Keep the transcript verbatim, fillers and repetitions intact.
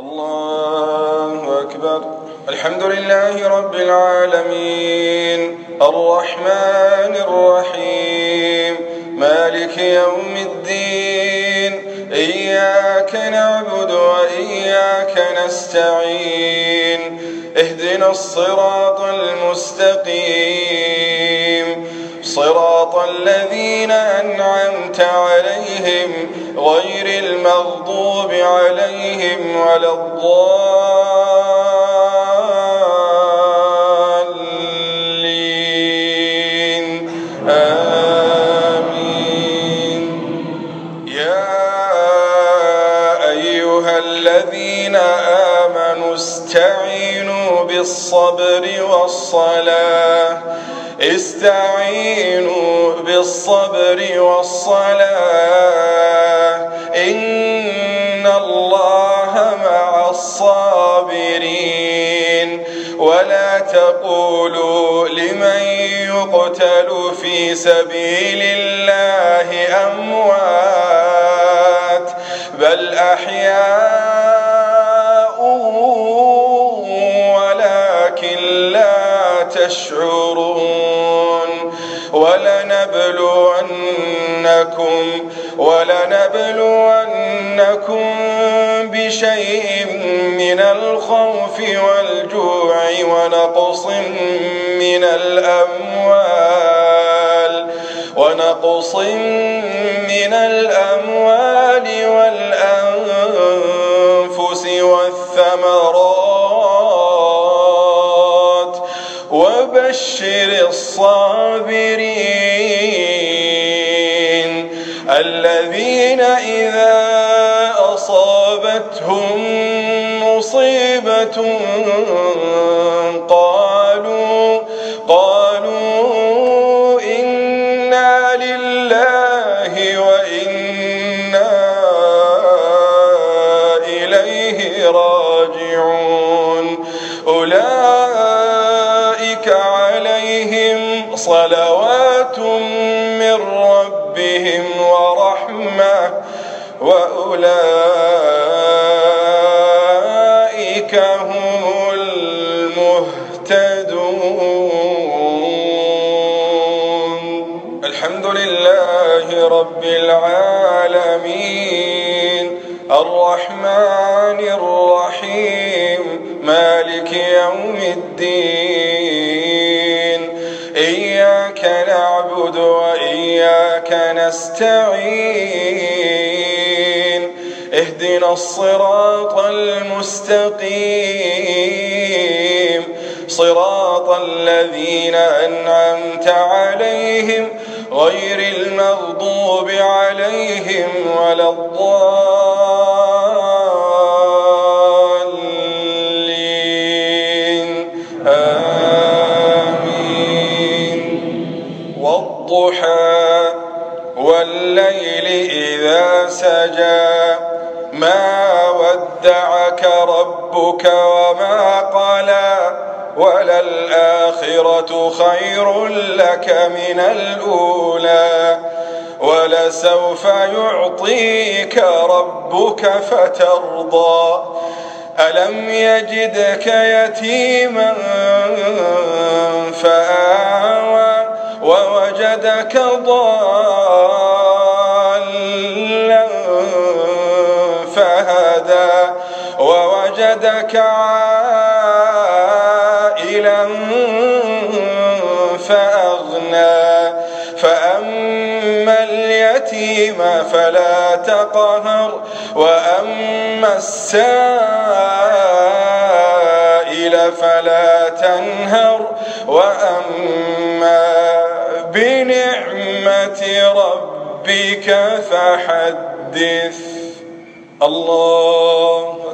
الله أكبر. الحمد لله رب العالمين الرحمن الرحيم مالك يوم الدين إياك نعبد وإياك نستعين اهدنا الصراط المستقيم صراط الذين أنعمت عليهم غير المغضوب عليهم ولا الضالين آمين. يا أيها الذين آمنوا استعينوا بالصبر والصلاة استعينوا بالصبر والصلاة إن الله مع الصابرين. ولا تقولوا لمن يقتل في سبيل الله أموات بل أحياء ولكن لا تشعرون. ولنبلونكم ولنبلونكم بشيء من الخوف والجوع ونقص من الأموال ونقص من الأموال والأنفس والثمرات وبشر الصابرين الذين إذا أصابتهم مصيبة قالوا قالوا إنا لله وإنا إليه راجعون. أولئك عليهم صلوات من ربهم ورحمة وأولئك هم المهتدون. الحمد لله رب العالمين الرحمن الرحيم مالك يوم الدين إياك نعبد وإياك نستعين اهدنا الصراط المستقيم صراط الذين أنعمت عليهم غير المغضوب عليهم ولا الضالين آمين. والضحى والليل إذا سجى ما ودعك ربك وما قلى وللآخرة خير لك من الأولى ولسوف يعطيك ربك فترضى. ألم يجدك يتيما فآوى ووجدك ضالا فهدى ووجدك عائلا فأغنى. فأما اليتيم فلا تقهر وأما السائل فلا تنهر وأما بنعمة ربك فحدث. الله